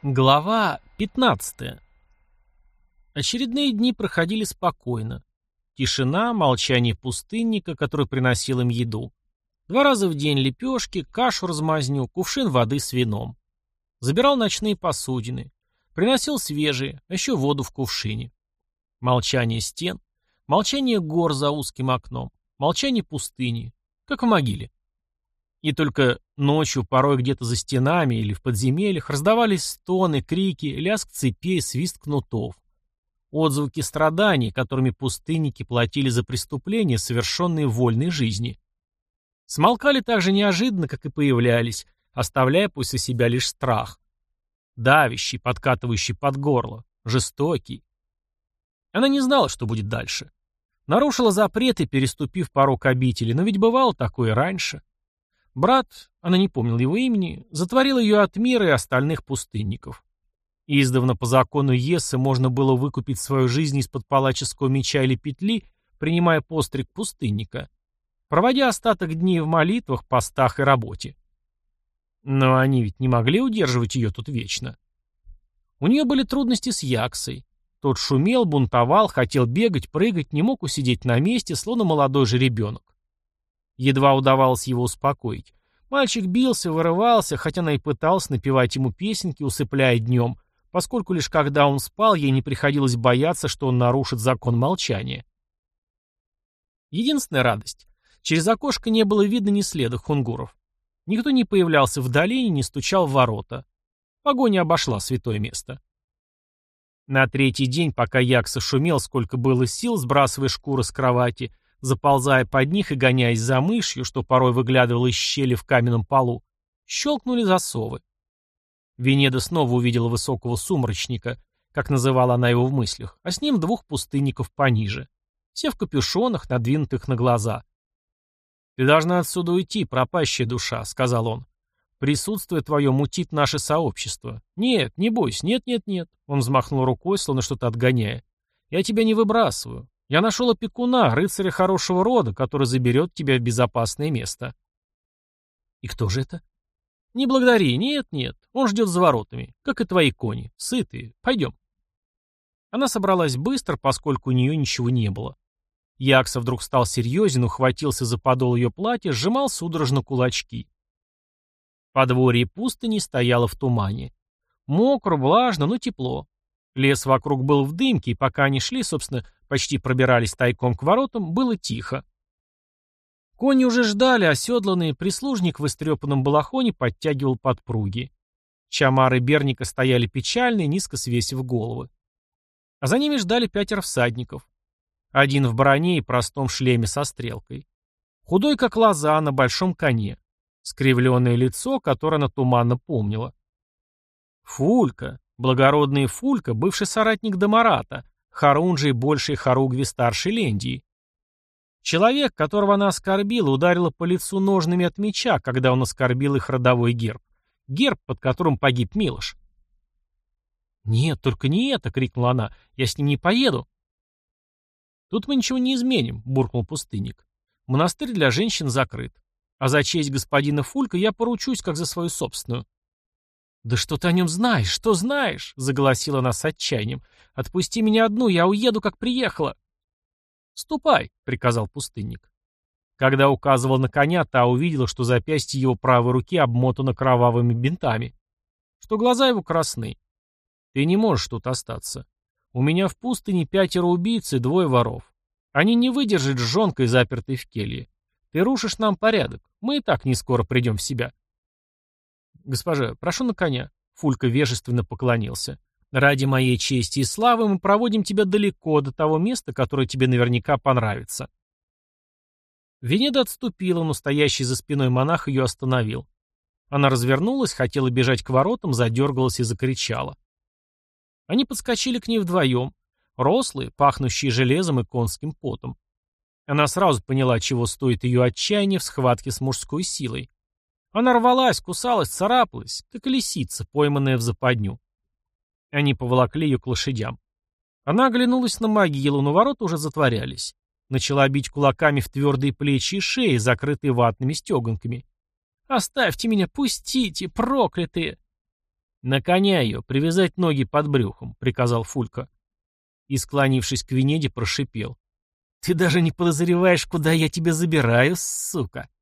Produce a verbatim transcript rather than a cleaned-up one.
Глава пятнадцатая. Очередные дни проходили спокойно. Тишина, молчание пустынника, который приносил им еду. Два раза в день лепешки, кашу-размазню, кувшин воды с вином. Забирал ночные посудины. Приносил свежие, а еще воду в кувшине. Молчание стен, молчание гор за узким окном, молчание пустыни, как в могиле. И только ночью, порой где-то за стенами или в подземельях, раздавались стоны, крики, лязг цепей, свист кнутов. Отзвуки страданий, которыми пустынники платили за преступления, совершенные в вольной жизни. Смолкали так же неожиданно, как и появлялись, оставляя после себя лишь страх. Давящий, подкатывающий под горло, жестокий. Она не знала, что будет дальше. Нарушила запреты, переступив порог обители, но ведь бывало такое раньше. Брат, она не помнила его имени, затворил ее от мира и остальных пустынников. Издавна по закону Ессы можно было выкупить свою жизнь из-под палаческого меча или петли, принимая постриг пустынника, проводя остаток дней в молитвах, постах и работе. Но они ведь не могли удерживать ее тут вечно. У нее были трудности с Яксой. Тот шумел, бунтовал, хотел бегать, прыгать, не мог усидеть на месте, словно молодой жеребенок. Едва удавалось его успокоить. Мальчик бился, вырывался, хотя она и пыталась напевать ему песенки, усыпляя днем, поскольку лишь когда он спал, ей не приходилось бояться, что он нарушит закон молчания. Единственная радость. Через окошко не было видно ни следа хунгуров. Никто не появлялся в долине, не стучал в ворота. Погоня обошла святое место. На третий день, пока Якса шумел, сколько было сил, сбрасывая шкуры с кровати, заползая под них и гоняясь за мышью, что порой выглядывала из щели в каменном полу, щелкнули засовы. Венеда снова увидела высокого сумрачника, как называла она его в мыслях, а с ним двух пустынников пониже. Все в капюшонах, надвинутых на глаза. «Ты должна отсюда уйти, пропащая душа», — сказал он. «Присутствие твое мутит наше сообщество. Нет, не бойся, нет-нет-нет». Он взмахнул рукой, словно что-то отгоняя. «Я тебя не выбрасываю. Я нашел опекуна, рыцаря хорошего рода, который заберет тебя в безопасное место». «И кто же это?» «Не благодари, нет-нет, он ждет за воротами, как и твои кони, сытые. Пойдем». Она собралась быстро, поскольку у нее ничего не было. Якса вдруг стал серьезен, ухватился за подол ее платья, сжимал судорожно кулачки. Подворье пустыни стояло в тумане. Мокро, влажно, но тепло. Лес вокруг был в дымке, и пока они шли, собственно, почти пробирались тайком к воротам, было тихо. Кони уже ждали, оседланные, прислужник в истрепанном балахоне подтягивал подпруги. Чамары Берника стояли печальные, низко свесив головы. А за ними ждали пятеро всадников. Один в броне и простом шлеме со стрелкой. Худой, как лоза, на большом коне. Скривленное лицо, которое она туманно помнила. Фулька, благородный Фулька, бывший соратник Дамарата, Харунжий большей Харугви старшей Лендии. Человек, которого она оскорбила, ударила по лицу ножными от меча, когда он оскорбил их родовой герб. Герб, под которым погиб Милош. «Нет, только не это!» — крикнула она. «Я с ним не поеду!» «Тут мы ничего не изменим», — буркнул пустынник. «Монастырь для женщин закрыт. А за честь господина Фулька я поручусь, как за свою собственную». «Да что ты о нем знаешь? Что знаешь?» — заголосила она с отчаянием. «Отпусти меня одну, я уеду, как приехала». «Ступай», — приказал пустынник. Когда указывал на коня, та увидела, что запястье его правой руки обмотано кровавыми бинтами, что глаза его красны. «Ты не можешь тут остаться. У меня в пустыне пятеро убийц и двое воров. Они не выдержат с жонкой, запертой в келье. Ты рушишь нам порядок. Мы и так не скоро придем в себя». «Госпожа, прошу на коня», — Фулька вежественно поклонился. «Ради моей чести и славы мы проводим тебя далеко до того места, которое тебе наверняка понравится». Венеда отступила, но стоящий за спиной монах ее остановил. Она развернулась, хотела бежать к воротам, задергалась и закричала. Они подскочили к ней вдвоем, рослые, пахнущие железом и конским потом. Она сразу поняла, чего стоит ее отчаяние в схватке с мужской силой. Она рвалась, кусалась, царапалась, как лисица, пойманная в западню. Они поволокли ее к лошадям. Она оглянулась на могилу, но ворота уже затворялись. Начала бить кулаками в твердые плечи и шеи, закрытые ватными стеганками. «Оставьте меня, пустите, проклятые!» «На коня ее, привязать ноги под брюхом», — приказал Фулька. И, склонившись к Венеде, прошипел. «Ты даже не подозреваешь, куда я тебя забираю, сука!»